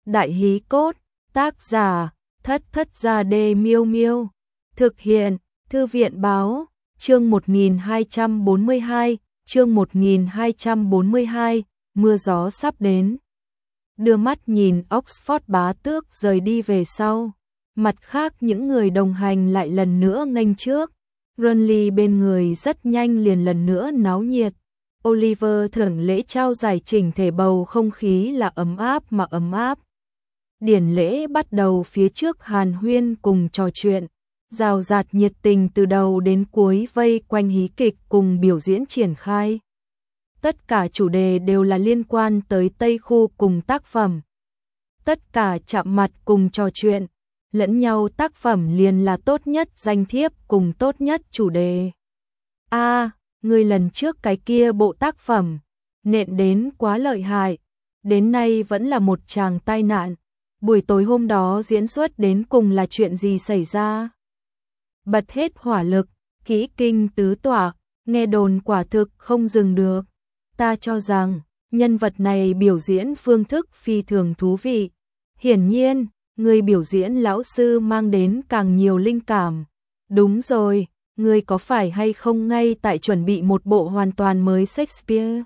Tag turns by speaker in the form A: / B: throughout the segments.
A: Đại hí cốt, tác giả, Thất Thất Gia Đê Miêu Miêu. Thực hiện, Thư viện báo, chương 1242, chương 1242, mưa gió sắp đến. Đưa mắt nhìn Oxford bá tước rời đi về sau. Mặt khác những người đồng hành lại lần nữa nghênh trước. Burnley bên người rất nhanh liền lần nữa náo nhiệt. Oliver thưởng lễ trao giải chỉnh thể bầu không khí là ấm áp mà ấm áp. Điển lễ bắt đầu phía trước hàn huyên cùng trò chuyện, rào rạt nhiệt tình từ đầu đến cuối vây quanh hí kịch cùng biểu diễn triển khai. Tất cả chủ đề đều là liên quan tới Tây Khu cùng tác phẩm. Tất cả chạm mặt cùng trò chuyện, lẫn nhau tác phẩm liền là tốt nhất danh thiếp cùng tốt nhất chủ đề. Người lần trước cái kia bộ tác phẩm, nện đến quá lợi hại, đến nay vẫn là một tràng tai nạn. Buổi tối hôm đó diễn xuất đến cùng là chuyện gì xảy ra? Bật hết hỏa lực, kỹ kinh tứ tỏa, nghe đồn quả thực không dừng được. Ta cho rằng, nhân vật này biểu diễn phương thức phi thường thú vị. Hiển nhiên, người biểu diễn lão sư mang đến càng nhiều linh cảm. Đúng rồi, người có phải hay không ngay tại chuẩn bị một bộ hoàn toàn mới Shakespeare?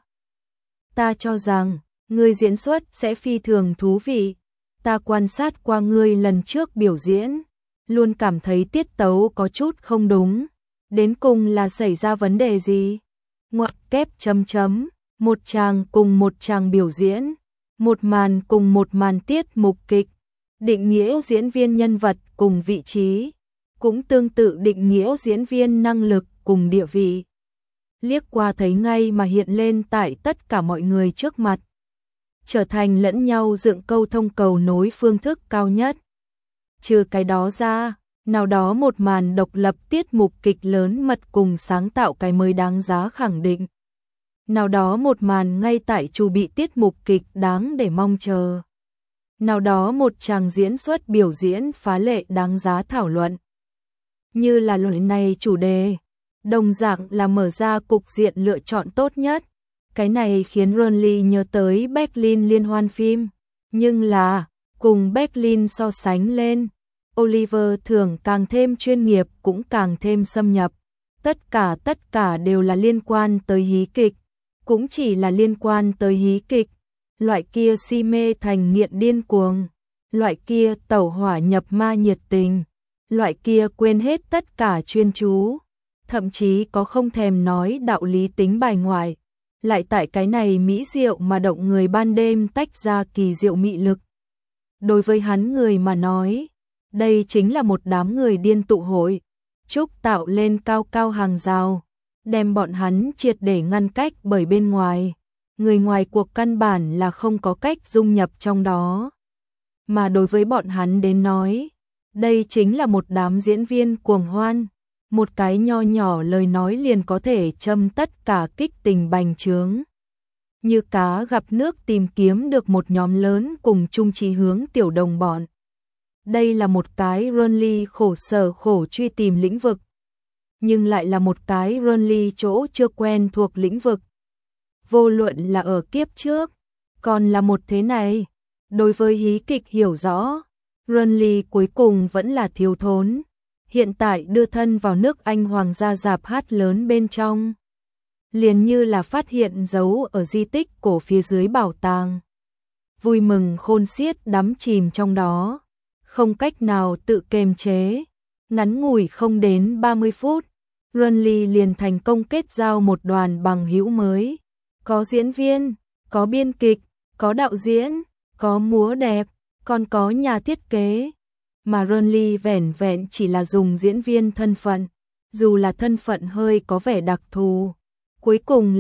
A: Ta cho rằng, người diễn xuất sẽ phi thường thú vị. Ta quan sát qua ngươi lần trước biểu diễn, luôn cảm thấy tiết tấu có chút không đúng. Đến cùng là xảy ra vấn đề gì? Ngoặc kép chấm chấm, một chàng cùng một chàng biểu diễn, một màn cùng một màn tiết mục kịch, định nghĩa diễn viên nhân vật cùng vị trí, cũng tương tự định nghĩa diễn viên năng lực cùng địa vị. Liếc qua thấy ngay mà hiện lên tại tất cả mọi người trước mặt. Trở thành lẫn nhau dựng câu thông cầu nối phương thức cao nhất. Trừ cái đó ra, nào đó một màn độc lập tiết mục kịch lớn mật cùng sáng tạo cái mới đáng giá khẳng định. Nào đó một màn ngay tại chủ bị tiết mục kịch đáng để mong chờ. Nào đó một tràng diễn xuất biểu diễn phá lệ đáng giá thảo luận. Như là lần này chủ đề, đồng dạng là mở ra cục diện lựa chọn tốt nhất. Cái này khiến Burnley nhớ tới Berlin liên hoan phim, nhưng là, cùng Berlin so sánh lên, Oliver thưởng càng thêm chuyên nghiệp cũng càng thêm xâm nhập. Tất cả đều là liên quan tới hí kịch, cũng chỉ là liên quan tới hí kịch, loại kia si mê thành nghiện điên cuồng, loại kia tẩu hỏa nhập ma nhiệt tình, loại kia quên hết tất cả chuyên chú, thậm chí có không thèm nói đạo lý tính bài ngoại. Lại tại cái này mỹ diệu mà động người ban đêm tách ra kỳ diệu mị lực. Đối với hắn người mà nói, đây chính là một đám người điên tụ hội, trúc tạo lên cao cao hàng rào, đem bọn hắn triệt để ngăn cách bởi bên ngoài. Người ngoài cuộc căn bản là không có cách dung nhập trong đó. Mà đối với bọn hắn đến nói, đây chính là một đám diễn viên cuồng hoan. Một cái nho nhỏ lời nói liền có thể châm tất cả kích tình bành trướng. Như cá gặp nước tìm kiếm được một nhóm lớn cùng chung chí hướng tiểu đồng bọn. Đây là một cái Burnley khổ sở khổ truy tìm lĩnh vực. Nhưng lại là một cái Burnley chỗ chưa quen thuộc lĩnh vực. Vô luận là ở kiếp trước, còn là một thế này. Đối với hí kịch hiểu rõ, Burnley cuối cùng vẫn là thiếu thốn. Hiện tại đưa thân vào nước Anh hoàng gia rạp hát lớn bên trong. Liền như là phát hiện dấu ở di tích cổ phía dưới bảo tàng. Vui mừng khôn xiết đắm chìm trong đó. Không cách nào tự kiềm chế. Ngắn ngủi không đến 30 phút. Burnley liền thành công kết giao một đoàn bằng hữu mới. Có diễn viên, có biên kịch, có đạo diễn, có múa đẹp, còn có nhà thiết kế. Mà Burnley vẻn vẹn chỉ là dùng diễn viên thân phận, dù là thân phận hơi có vẻ đặc thù, cuối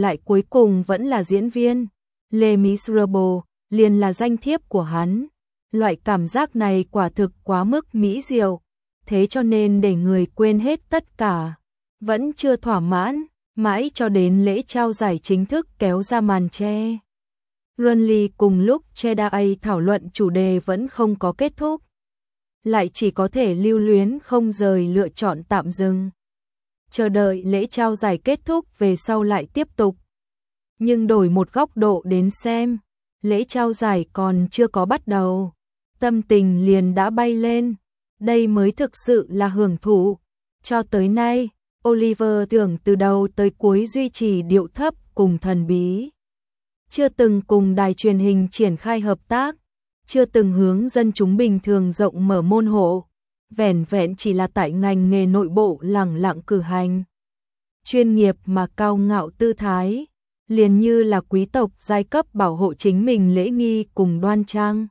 A: cùng vẫn là diễn viên. Les Miserables liền là danh thiếp của hắn. Loại cảm giác này quả thực quá mức mỹ diệu, thế cho nên để người quên hết tất cả, vẫn chưa thỏa mãn, mãi cho đến lễ trao giải chính thức kéo ra màn che. Burnley cùng lúc Cheddar thảo luận chủ đề vẫn không có kết thúc. Lại chỉ có thể lưu luyến không rời lựa chọn tạm dừng. Chờ đợi lễ trao giải kết thúc về sau lại tiếp tục. Nhưng đổi một góc độ đến xem, lễ trao giải còn chưa có bắt đầu. tâm tình liền đã bay lên. Đây mới thực sự là hưởng thụ. Cho tới nay, Oliver tưởng từ đầu tới cuối duy trì điệu thấp cùng thần bí. Chưa từng cùng đài truyền hình triển khai hợp tác, chưa từng hướng dân chúng bình thường rộng mở môn hộ, vẻn vẹn chỉ là tại ngành nghề nội bộ lẳng lặng cử hành. Chuyên nghiệp mà cao ngạo tư thái, liền như là quý tộc giai cấp bảo hộ chính mình lễ nghi cùng đoan trang.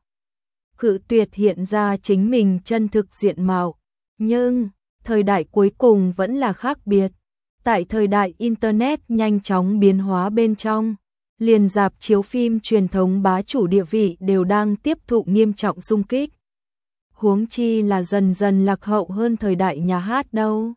A: Cự tuyệt hiện ra chính mình chân thực diện mạo, nhưng thời đại cuối cùng vẫn là khác biệt. Tại thời đại Internet nhanh chóng biến hóa bên trong, liền rạp chiếu phim truyền thống bá chủ địa vị đều đang tiếp thụ nghiêm trọng xung kích. Huống chi là dần dần lạc hậu hơn thời đại nhà hát đâu.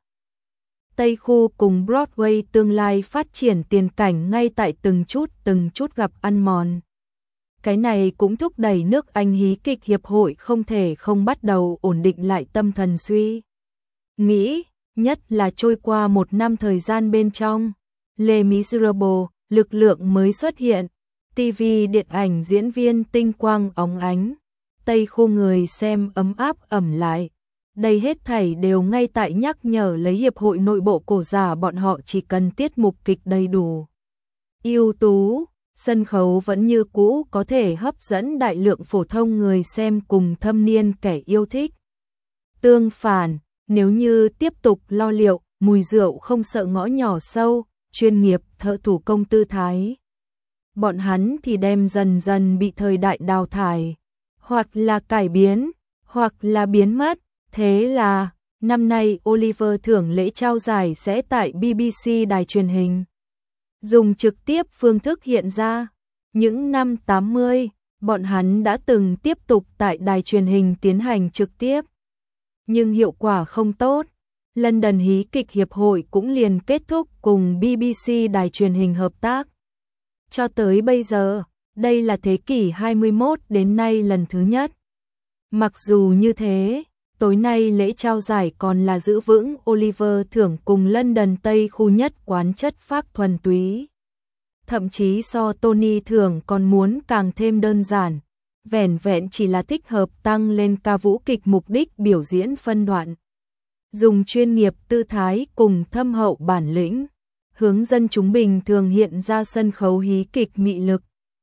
A: Tây khu cùng Broadway tương lai phát triển tiền cảnh ngay tại từng chút gặp ăn mòn. Cái này cũng thúc đẩy nước Anh hí kịch hiệp hội không thể không bắt đầu ổn định lại tâm thần suy nghĩ, nhất là trôi qua một năm thời gian bên trong. Les Miserables, lực lượng mới xuất hiện, TV điện ảnh diễn viên tinh quang óng ánh, Tây khu người xem ấm áp ẩm lại. Đây hết thảy đều ngay tại nhắc nhở lấy hiệp hội nội bộ cổ giả bọn họ chỉ cần tiết mục kịch đầy đủ, ưu tú, sân khấu vẫn như cũ có thể hấp dẫn đại lượng phổ thông người xem cùng thâm niên kẻ yêu thích. Tương phản, nếu như tiếp tục lo liệu, mùi rượu không sợ ngõ nhỏ sâu, chuyên nghiệp thợ thủ công tư thái, bọn hắn thì đem dần dần bị thời đại đào thải, hoặc là cải biến, hoặc là biến mất. Thế là, năm nay Oliver thưởng lễ trao giải sẽ tại BBC đài truyền hình dùng trực tiếp phương thức hiện ra. Những năm 80, bọn hắn đã từng tiếp tục tại đài truyền hình tiến hành trực tiếp, nhưng hiệu quả không tốt. London Hí kịch Hiệp hội cũng liền kết thúc cùng BBC đài truyền hình hợp tác. Cho tới bây giờ, đây là thế kỷ 21 đến nay lần thứ nhất. Mặc dù như thế, tối nay lễ trao giải còn là giữ vững Oliver thưởng cùng London Tây khu nhất quán chất phác thuần túy. Thậm chí so Tony thưởng còn muốn càng thêm đơn giản, vẻn vẹn chỉ là thích hợp tăng lên ca vũ kịch mục đích biểu diễn phân đoạn. Dùng chuyên nghiệp tư thái cùng thâm hậu bản lĩnh, hướng dân chúng bình thường hiện ra sân khấu hí kịch mị lực.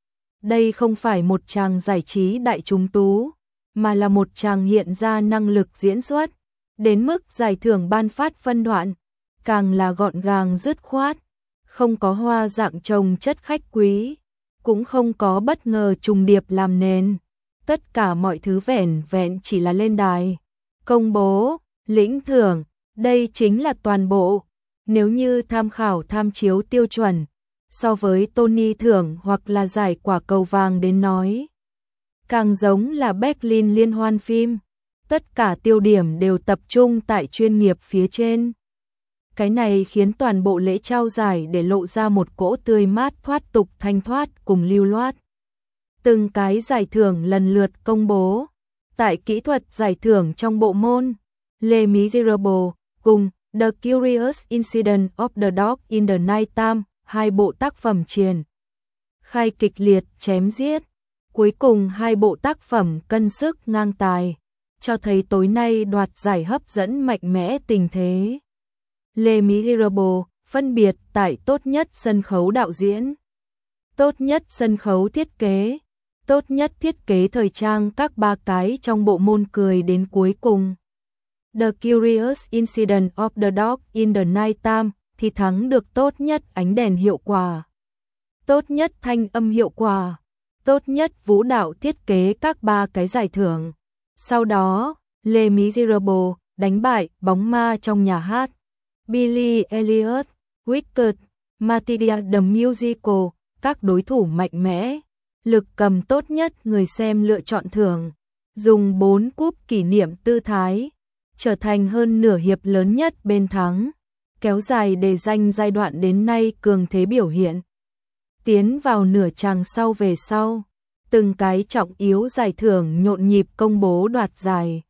A: Đây không phải một tràng giải trí đại chúng tú, mà là một tràng hiện ra năng lực diễn xuất, đến mức giải thưởng ban phát phân đoạn, càng là gọn gàng dứt khoát, không có hoa dạng trồng chất khách quý, cũng không có bất ngờ trùng điệp làm nền. Tất cả mọi thứ vẻn vẹn chỉ là lên đài, công bố, lĩnh thưởng, đây chính là toàn bộ. Nếu như tham khảo tham chiếu tiêu chuẩn, so với Tony thưởng hoặc là giải quả cầu vàng đến nói, càng giống là Berlin liên hoan phim, tất cả tiêu điểm đều tập trung tại chuyên nghiệp phía trên. Cái này khiến toàn bộ lễ trao giải để lộ ra một cỗ tươi mát thoát tục thanh thoát cùng lưu loát. Từng cái giải thưởng lần lượt công bố. Tại kỹ thuật giải thưởng trong bộ môn, Les Miserables cùng The Curious Incident of the Dog in the Night Time, hai bộ tác phẩm triển khai kịch liệt chém giết. Cuối cùng hai bộ tác phẩm cân sức ngang tài, cho thấy tối nay đoạt giải hấp dẫn mạnh mẽ tình thế. Les Miserables phân biệt tại tốt nhất sân khấu đạo diễn, tốt nhất sân khấu thiết kế, tốt nhất thiết kế thời trang các ba cái trong bộ môn cười đến cuối cùng. The Curious Incident of the Dog in the Night Time thì thắng được tốt nhất ánh đèn hiệu quả, tốt nhất thanh âm hiệu quả, tốt nhất vũ đạo thiết kế các ba cái giải thưởng. Sau đó, Les Miserables đánh bại Bóng ma trong nhà hát, Billy Elliot, Wicked, Matilda the Musical, các đối thủ mạnh mẽ, lực cầm tốt nhất người xem lựa chọn thưởng, dùng 4 cúp kỷ niệm tư thái, trở thành hơn nửa hiệp lớn nhất bên thắng, kéo dài để danh giai đoạn đến nay cường thế biểu hiện. Tiến vào nửa chàng sau về sau, từng cái trọng yếu giải thưởng nhộn nhịp công bố đoạt giải.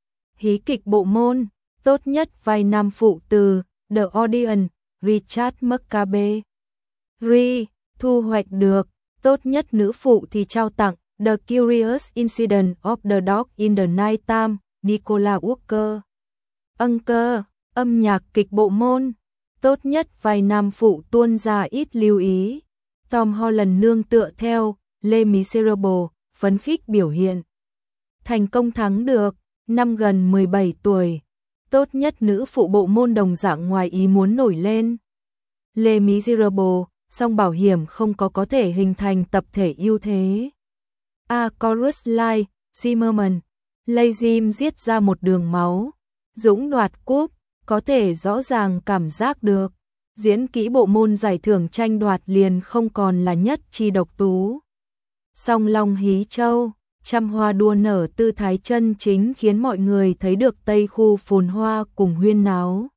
A: Hí kịch bộ môn, tốt nhất vai nam phụ từ The Audience, Richard McCabe. Ri thu hoạch được, tốt nhất nữ phụ thì trao tặng The Curious Incident of the Dog in the Night Time, Nicola Walker. Uncle, âm nhạc kịch bộ môn. Tốt nhất vài nam phụ tuôn ra ít lưu ý. Tom Holland nương tựa theo Les Miserables, phấn khích biểu hiện. Thành công thắng được, năm gần 17 tuổi. Tốt nhất nữ phụ bộ môn đồng dạng ngoài ý muốn nổi lên. Les Miserables, song bảo hiểm không có thể hình thành tập thể ưu thế. A Chorus Line, Zimmerman, Lazim giết ra một đường máu. Dũng đoạt cúp, có thể rõ ràng cảm giác được. Diễn kỹ bộ môn giải thưởng tranh đoạt liền không còn là nhất chi độc tú. Song Long hí châu, trăm hoa đua nở tư thái chân chính khiến mọi người thấy được Tây khu phồn hoa cùng huyên náo.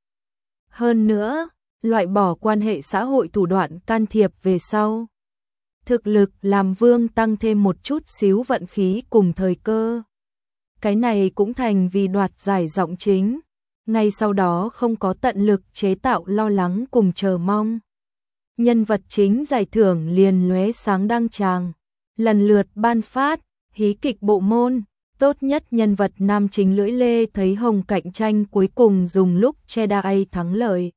A: Hơn nữa, loại bỏ quan hệ xã hội thủ đoạn can thiệp về sau. Thực lực làm vương tăng thêm một chút xíu vận khí cùng thời cơ. Cái này cũng thành vì đoạt giải giọng chính. Ngay sau đó không có tận lực chế tạo lo lắng cùng chờ mong. Nhân vật chính giải thưởng liền lóe sáng đăng tràng. Lần lượt ban phát, hí kịch bộ môn, tốt nhất nhân vật nam chính Lưỡi Lê thấy hồng cạnh tranh cuối cùng dùng lúc Jedi thắng lợi.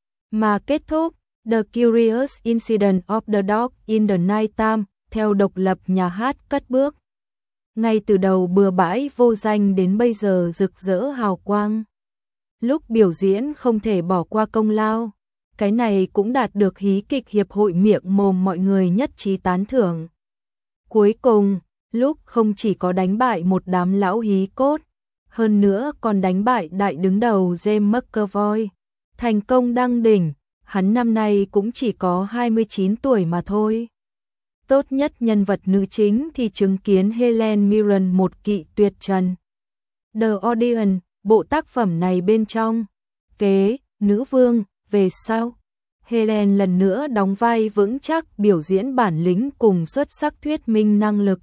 A: Mà kết thúc, The Curious Incident of the Dog in the Night Time, theo độc lập nhà hát cất bước. Ngay từ đầu bừa bãi vô danh đến bây giờ rực rỡ hào quang. Lúc biểu diễn không thể bỏ qua công lao. Cái này cũng đạt được hí kịch hiệp hội miệng mồm mọi người nhất trí tán thưởng. Cuối cùng, lúc không chỉ có đánh bại một đám lão hí cốt, hơn nữa còn đánh bại đại đứng đầu James McAvoy. Thành công đăng đỉnh, hắn năm nay cũng chỉ có 29 tuổi mà thôi. Tốt nhất nhân vật nữ chính thì chứng kiến Helen Mirren một kỵ tuyệt trần. The Audience, bộ tác phẩm này bên trong, kế, nữ vương, về sau. Helen lần nữa đóng vai vững chắc biểu diễn bản lĩnh cùng xuất sắc thuyết minh năng lực.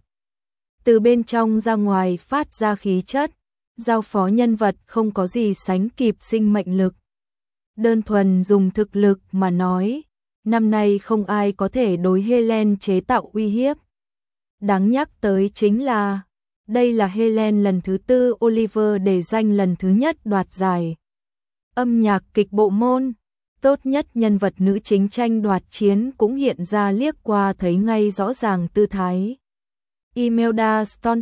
A: Từ bên trong ra ngoài phát ra khí chất, giao phó nhân vật không có gì sánh kịp sinh mệnh lực. Đơn thuần dùng thực lực mà nói, năm nay không ai có thể đối Helen chế tạo uy hiếp. Đáng nhắc tới chính là, đây là Helen lần thứ tư Oliver để danh lần thứ nhất đoạt giải. Âm nhạc kịch bộ môn, tốt nhất nhân vật nữ chính tranh đoạt chiến cũng hiện ra liếc qua thấy ngay rõ ràng tư thái. Imelda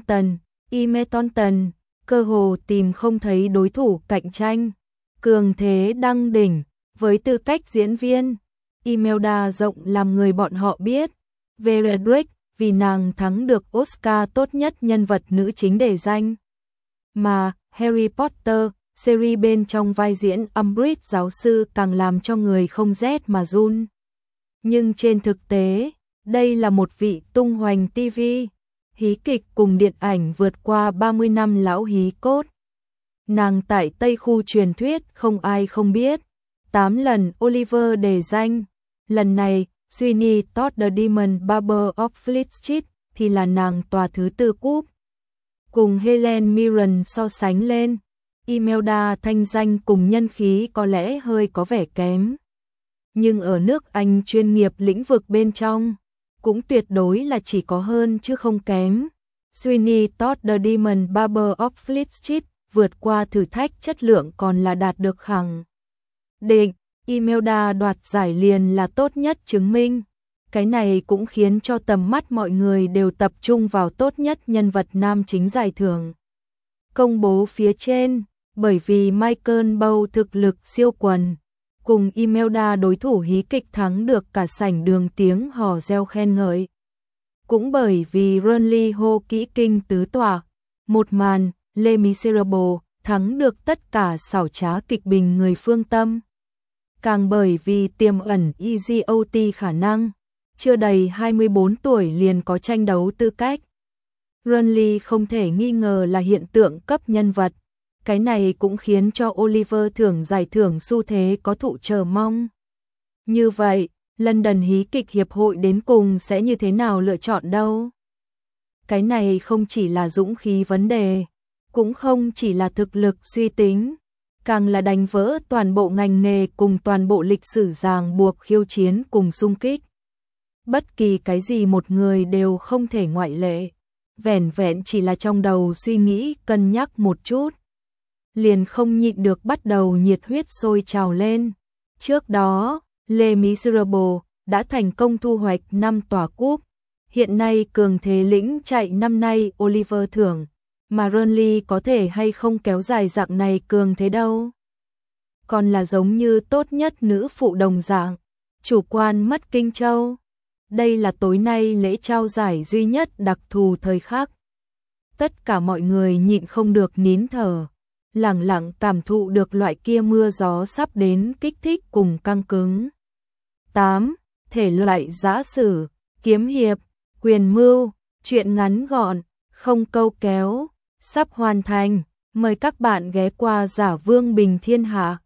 A: Staunton, cơ hồ tìm không thấy đối thủ cạnh tranh. Cường thế đăng đỉnh, với tư cách diễn viên, Imelda rộng làm người bọn họ biết. Veredrick, vì nàng thắng được Oscar tốt nhất nhân vật nữ chính để danh. Mà Harry Potter, series bên trong vai diễn Umbridge giáo sư càng làm cho người không rét mà run. Nhưng trên thực tế, đây là một vị tung hoành TV, hí kịch cùng điện ảnh vượt qua 30 năm lão hí cốt. Nàng tại Tây khu truyền thuyết không ai không biết, 8 lần Oliver đề danh, lần này Sweeney Todd the Demon Barber of Fleet Street thì là nàng tòa thứ tư cúp. Cùng Helen Mirren so sánh lên, Imelda thanh danh cùng nhân khí có lẽ hơi có vẻ kém. Nhưng ở nước Anh chuyên nghiệp lĩnh vực bên trong, cũng tuyệt đối là chỉ có hơn chứ không kém. Sweeney Todd the Demon Barber of Fleet Street vượt qua thử thách chất lượng còn là đạt được khẳng định. Imelda đoạt giải liền là tốt nhất chứng minh. Cái này cũng khiến cho tầm mắt mọi người đều tập trung vào tốt nhất nhân vật nam chính giải thưởng. Công bố phía trên, bởi vì Michael Bầu thực lực siêu quần, cùng Imelda đối thủ hí kịch thắng được cả sảnh đường tiếng hò reo khen ngợi. Cũng bởi vì Ronly hô kỹ kinh tứ tỏa, một màn, Les Miserables thắng được tất cả xảo trá kịch bình người phương Tâm. Càng bởi vì tiềm ẩn EGOT khả năng, chưa đầy 24 tuổi liền có tranh đấu tư cách. Ronly không thể nghi ngờ là hiện tượng cấp nhân vật, cái này cũng khiến cho Oliver thưởng giải thưởng xu thế có thụ chờ mong. Như vậy, London hí kịch hiệp hội đến cùng sẽ như thế nào lựa chọn đâu? Cái này không chỉ là dũng khí vấn đề, cũng không chỉ là thực lực suy tính, càng là đánh vỡ toàn bộ ngành nghề cùng toàn bộ lịch sử ràng buộc khiêu chiến cùng xung kích. Bất kỳ cái gì một người đều không thể ngoại lệ. vẻn vẹn chỉ là trong đầu suy nghĩ cân nhắc một chút, liền không nhịn được bắt đầu nhiệt huyết sôi trào lên. Trước đó, Les Miserables đã thành công thu hoạch 5 tòa cúp, hiện nay cường thế lĩnh chạy năm nay Oliver thưởng, mà Burnley có thể hay không kéo dài dạng này cường thế đâu. Còn là giống như tốt nhất nữ phụ đồng dạng, chủ quan mất Kinh Châu. Đây là tối nay lễ trao giải duy nhất đặc thù thời khắc. Tất cả mọi người nhịn không được nín thở, lẳng lặng cảm thụ được loại kia mưa gió sắp đến kích thích cùng căng cứng. 8. Thể loại giã sử, kiếm hiệp, quyền mưu, truyện ngắn gọn, không câu kéo, sắp hoàn thành. Mời các bạn ghé qua Giả Vương Bình Thiên Hạ.